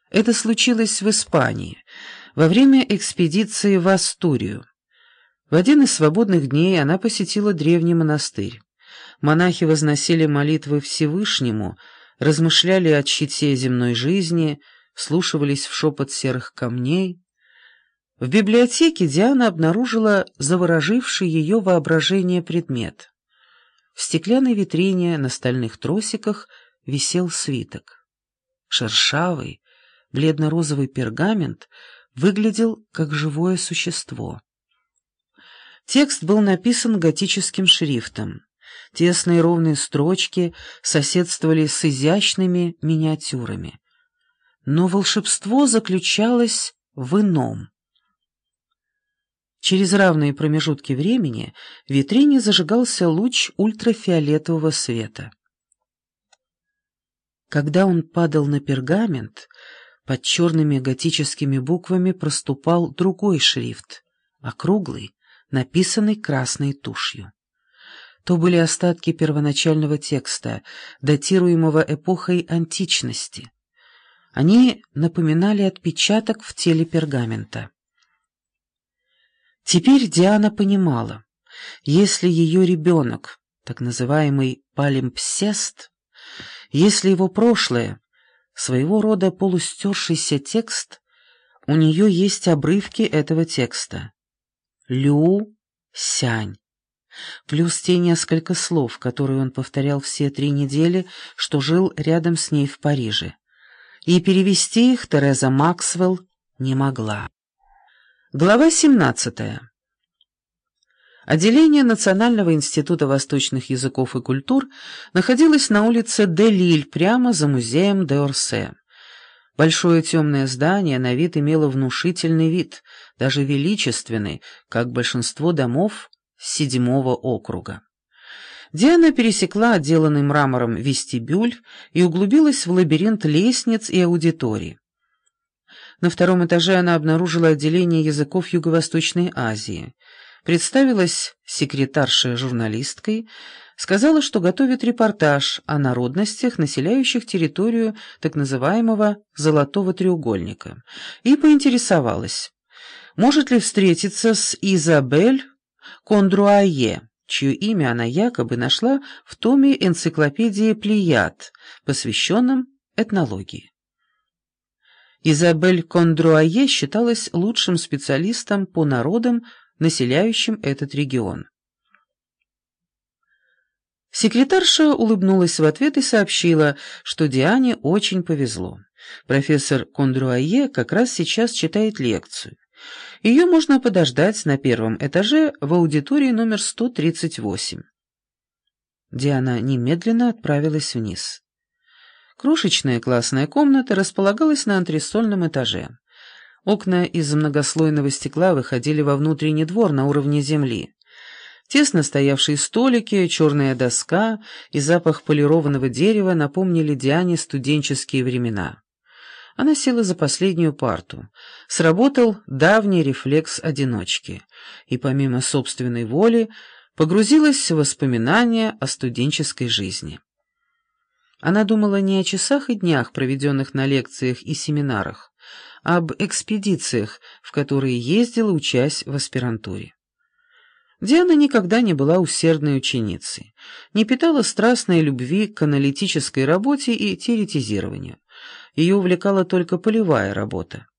Это случилось в Испании, во время экспедиции в Астурию. В один из свободных дней она посетила древний монастырь. Монахи возносили молитвы Всевышнему, размышляли о тщете земной жизни, вслушивались в шепот серых камней. В библиотеке Диана обнаружила завороживший ее воображение предмет. В стеклянной витрине на стальных тросиках висел свиток. Шершавый, бледно-розовый пергамент выглядел как живое существо. Текст был написан готическим шрифтом. Тесные ровные строчки соседствовали с изящными миниатюрами. Но волшебство заключалось в ином. Через равные промежутки времени в витрине зажигался луч ультрафиолетового света. Когда он падал на пергамент, под черными готическими буквами проступал другой шрифт, округлый, написанный красной тушью. То были остатки первоначального текста, датируемого эпохой античности. Они напоминали отпечаток в теле пергамента. Теперь Диана понимала, если ее ребенок, так называемый палимпсест, если его прошлое, своего рода полустершийся текст, у нее есть обрывки этого текста. Лю-сянь. Плюс те несколько слов, которые он повторял все 3 недели, что жил рядом с ней в Париже. И перевести их Тереза Максвелл не могла. Глава 17. Отделение Национального института восточных языков и культур находилось на улице де-Лиль, прямо за музеем д'Орсе. Большое темное здание на вид имело внушительный вид, даже величественный, как большинство домов 7-го округа. Диана пересекла отделанный мрамором вестибюль и углубилась в лабиринт лестниц и аудиторий. На 2-м этаже она обнаружила отделение языков Юго-Восточной Азии. Представилась секретаршей-журналисткой, сказала, что готовит репортаж о народностях, населяющих территорию так называемого «Золотого треугольника», и поинтересовалась, может ли встретиться с Изабель Кондруае, чье имя она якобы нашла в томе энциклопедии «Плеяд», посвященном этнологии. Изабель Кондруае считалась лучшим специалистом по народам, населяющим этот регион. Секретарша улыбнулась в ответ и сообщила, что Диане очень повезло. Профессор Кондруае как раз сейчас читает лекцию. Ее можно подождать на 1-м этаже в аудитории номер 138. Диана немедленно отправилась вниз. Крошечная классная комната располагалась на антресольном этаже. Окна из многослойного стекла выходили во внутренний двор на уровне земли. Тесно стоявшие столики, черная доска и запах полированного дерева напомнили Диане студенческие времена. Она села за последнюю парту. Сработал давний рефлекс одиночки, и помимо собственной воли погрузилась в воспоминания о студенческой жизни. Она думала не о часах и днях, проведенных на лекциях и семинарах, а об экспедициях, в которые ездила, учась в аспирантуре. Диана никогда не была усердной ученицей, не питала страстной любви к аналитической работе и теоретизированию. Ее увлекала только полевая работа.